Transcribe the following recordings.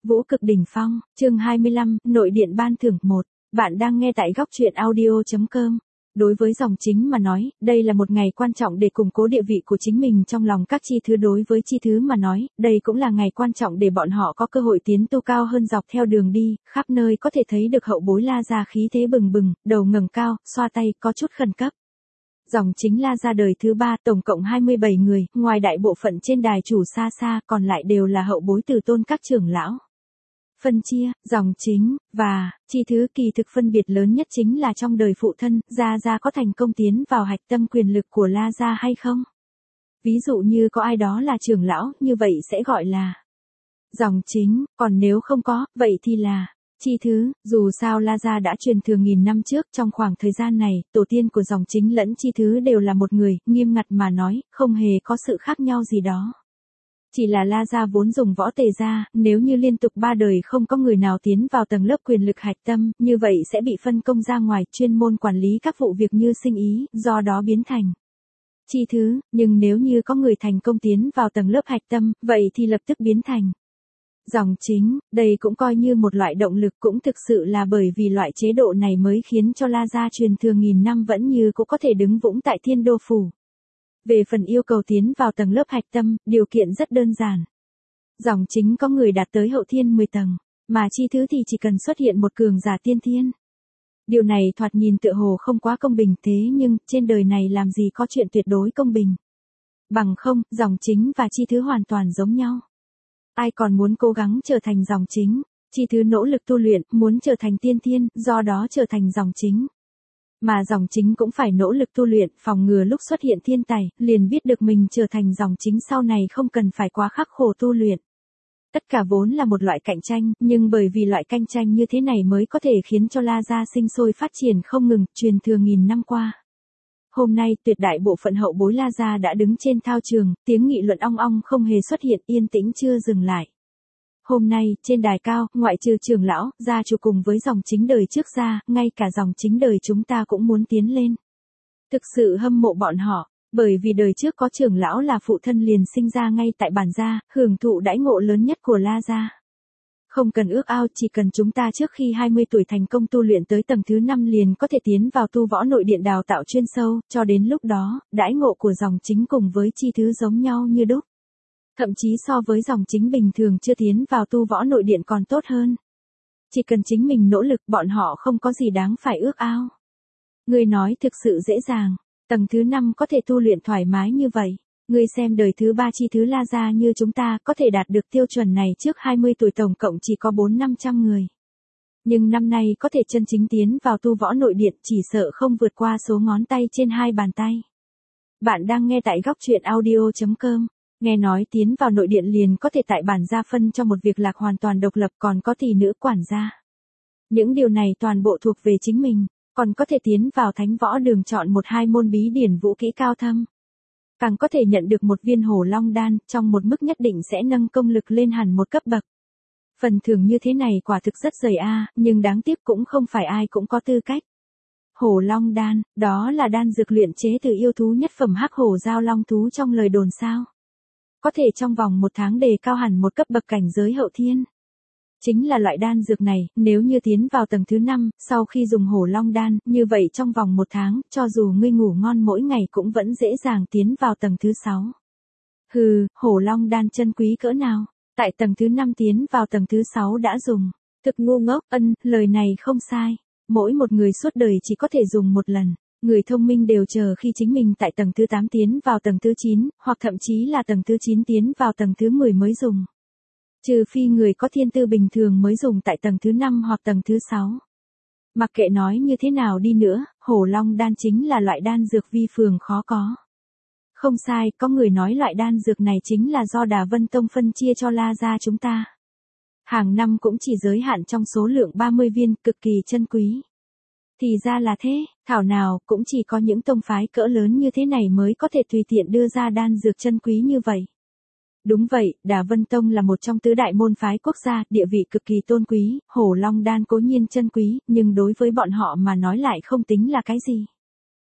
Vũ cực đỉnh phong, chương 25, nội điện ban thưởng 1. Bạn đang nghe tại góc truyện audio.com. Đối với dòng chính mà nói, đây là một ngày quan trọng để củng cố địa vị của chính mình trong lòng các chi thứ. Đối với chi thứ mà nói, đây cũng là ngày quan trọng để bọn họ có cơ hội tiến tu cao hơn dọc theo đường đi, khắp nơi có thể thấy được hậu bối La Gia khí thế bừng bừng, đầu ngẩng cao, xoa tay, có chút khẩn cấp. Dòng chính La Gia đời thứ 3, tổng cộng 27 người, ngoài đại bộ phận trên đài chủ xa xa, còn lại đều là hậu bối từ tôn các trưởng lão. Phân chia, dòng chính, và, chi thứ kỳ thực phân biệt lớn nhất chính là trong đời phụ thân, Gia có thành công tiến vào hạch tâm quyền lực của La Gia hay không? Ví dụ như có ai đó là trưởng lão, như vậy sẽ gọi là dòng chính, còn nếu không có, vậy thì là chi thứ. Dù sao La Gia đã truyền thừa nghìn năm trước, trong khoảng thời gian này, tổ tiên của dòng chính lẫn chi thứ đều là một người, nghiêm ngặt mà nói, không hề có sự khác nhau gì đó. Chỉ là La Gia vốn dùng võ tề gia, nếu như liên tục 3 đời không có người nào tiến vào tầng lớp quyền lực hạch tâm, như vậy sẽ bị phân công ra ngoài, chuyên môn quản lý các vụ việc như sinh ý, do đó biến thành chi thứ, nhưng nếu như có người thành công tiến vào tầng lớp hạch tâm, vậy thì lập tức biến thành dòng chính. Đây cũng coi như một loại động lực, cũng thực sự là bởi vì loại chế độ này mới khiến cho La Gia truyền thừa nghìn năm vẫn như cũng có thể đứng vững tại Thiên Đô Phủ. Về phần yêu cầu tiến vào tầng lớp hạch tâm, điều kiện rất đơn giản. Dòng chính có người đạt tới hậu thiên 10 tầng, mà chi thứ thì chỉ cần xuất hiện một cường giả tiên thiên. Điều này thoạt nhìn tựa hồ không quá công bình, thế nhưng, trên đời này làm gì có chuyện tuyệt đối công bình. Bằng không, dòng chính và chi thứ hoàn toàn giống nhau. Ai còn muốn cố gắng trở thành dòng chính, chi thứ nỗ lực tu luyện, muốn trở thành tiên thiên, do đó trở thành dòng chính. Mà dòng chính cũng phải nỗ lực tu luyện, phòng ngừa lúc xuất hiện thiên tài, liền biết được mình trở thành dòng chính sau này không cần phải quá khắc khổ tu luyện. Tất cả vốn là một loại cạnh tranh, nhưng bởi vì loại cạnh tranh như thế này mới có thể khiến cho La Gia sinh sôi phát triển không ngừng, truyền thừa nghìn năm qua. Hôm nay, tuyệt đại bộ phận hậu bối La Gia đã đứng trên thao trường, tiếng nghị luận ong ong không hề xuất hiện, yên tĩnh chưa dừng lại. Hôm nay, trên đài cao, ngoại trừ trưởng lão, gia chủ cùng với dòng chính đời trước ra, ngay cả dòng chính đời chúng ta cũng muốn tiến lên. Thực sự hâm mộ bọn họ, bởi vì đời trước có trưởng lão là phụ thân liền sinh ra ngay tại bản gia, hưởng thụ đãi ngộ lớn nhất của La Gia. Không cần ước ao, chỉ cần chúng ta trước khi 20 tuổi thành công tu luyện tới tầng thứ 5 liền có thể tiến vào tu võ nội điện đào tạo chuyên sâu, cho đến lúc đó, đãi ngộ của dòng chính cùng với chi thứ giống nhau như đúc. Thậm chí so với dòng chính bình thường chưa tiến vào tu võ nội điện còn tốt hơn. Chỉ cần chính mình nỗ lực, bọn họ không có gì đáng phải ước ao. Người nói thực sự dễ dàng, tầng thứ 5 có thể tu luyện thoải mái như vậy. Người xem đời thứ 3 chi thứ La Gia như chúng ta có thể đạt được tiêu chuẩn này trước 20 tuổi tổng cộng chỉ có 400-500 người. Nhưng năm nay có thể chân chính tiến vào tu võ nội điện chỉ sợ không vượt qua số ngón tay trên 2 bàn tay. Bạn đang nghe tại góc truyện audio.com. Nghe nói tiến vào nội điện liền có thể tại bản gia phân cho một việc lạc hoàn toàn độc lập, còn có tỷ nữ quản gia. Những điều này toàn bộ thuộc về chính mình, còn có thể tiến vào thánh võ đường chọn 1-2 môn bí điển vũ kỹ cao thâm. Càng có thể nhận được một viên hổ long đan, trong một mức nhất định sẽ nâng công lực lên hẳn một cấp bậc. Phần thưởng như thế này quả thực rất dày nhưng đáng tiếc cũng không phải ai cũng có tư cách. Hổ long đan, đó là đan dược luyện chế từ yêu thú nhất phẩm hắc hổ giao long thú trong lời đồn sao. Có thể trong vòng 1 tháng đề cao hẳn một cấp bậc cảnh giới hậu thiên. Chính là loại đan dược này, nếu như tiến vào tầng thứ 5, sau khi dùng hổ long đan, như vậy trong vòng 1 tháng, cho dù ngươi ngủ ngon mỗi ngày cũng vẫn dễ dàng tiến vào tầng thứ 6. Hừ, hổ long đan chân quý cỡ nào, tại tầng thứ 5 tiến vào tầng thứ 6 đã dùng. Thực ngu ngốc, lời này không sai. Mỗi một người suốt đời chỉ có thể dùng một lần. Người thông minh đều chờ khi chính mình tại tầng thứ 8 tiến vào tầng thứ 9, hoặc thậm chí là tầng thứ 9 tiến vào tầng thứ 10 mới dùng. Trừ phi người có thiên tư bình thường mới dùng tại tầng thứ 5 hoặc tầng thứ 6. Mặc kệ nói như thế nào đi nữa, hổ long đan chính là loại đan dược vi phường khó có. Không sai, có người nói loại đan dược này chính là do Đà Vân Tông phân chia cho La Gia chúng ta. Hàng năm cũng chỉ giới hạn trong số lượng 30 viên, cực kỳ chân quý. Thì ra là thế, thảo nào cũng chỉ có những tông phái cỡ lớn như thế này mới có thể tùy tiện đưa ra đan dược chân quý như vậy. Đúng vậy, Đà Vân Tông là một trong tứ đại môn phái quốc gia, địa vị cực kỳ tôn quý, hổ long đan cố nhiên chân quý, nhưng đối với bọn họ mà nói lại không tính là cái gì.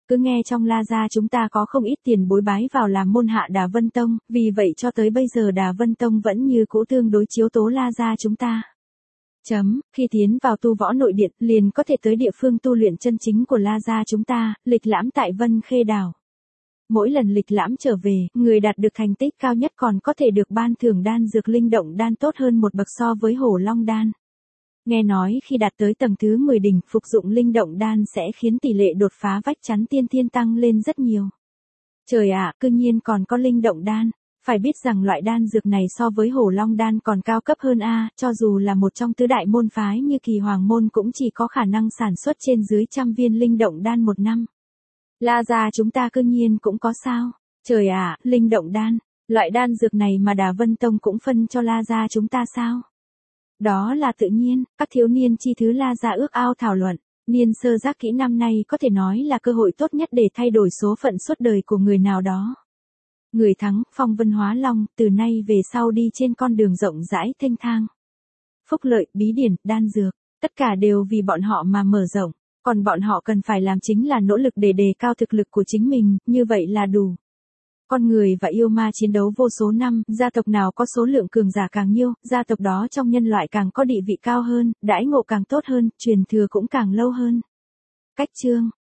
Cứ nghe trong La gia chúng ta có không ít tiền bối bái vào làm môn hạ Đà Vân Tông, vì vậy cho tới bây giờ Đà Vân Tông vẫn như cũ tương đối chiếu tố La gia chúng ta. Khi tiến vào tu võ nội điện, liền có thể tới địa phương tu luyện chân chính của La gia chúng ta, lịch lãm tại Vân Khê Đảo. Mỗi lần lịch lãm trở về, người đạt được thành tích cao nhất còn có thể được ban thưởng đan dược linh động đan tốt hơn một bậc so với hổ long đan. Nghe nói khi đạt tới tầng thứ 10 đỉnh, phục dụng linh động đan sẽ khiến tỷ lệ đột phá vách chắn tiên thiên tăng lên rất nhiều. Trời ạ, cư nhiên còn có linh động đan. Phải biết rằng loại đan dược này so với hổ long đan còn cao cấp hơn cho dù là một trong tứ đại môn phái như Kỳ Hoàng môn cũng chỉ có khả năng sản xuất trên dưới 100 viên linh động đan một năm. La gia chúng ta cư nhiên cũng có sao? Trời ạ, linh động đan, loại đan dược này mà Đà Vân Tông cũng phân cho La gia chúng ta sao? Đó là tự nhiên, các thiếu niên chi thứ La gia ước ao thảo luận. Niên sơ giác kỹ năm nay có thể nói là cơ hội tốt nhất để thay đổi số phận suốt đời của người nào đó. Người thắng, phong vân hóa long, từ nay về sau đi trên con đường rộng rãi thênh thang. Phúc lợi, bí điển, đan dược, tất cả đều vì bọn họ mà mở rộng, còn bọn họ cần phải làm chính là nỗ lực để đề cao thực lực của chính mình, như vậy là đủ. Con người và yêu ma chiến đấu vô số năm, gia tộc nào có số lượng cường giả càng nhiều, gia tộc đó trong nhân loại càng có địa vị cao hơn, đãi ngộ càng tốt hơn, truyền thừa cũng càng lâu hơn. Cách chương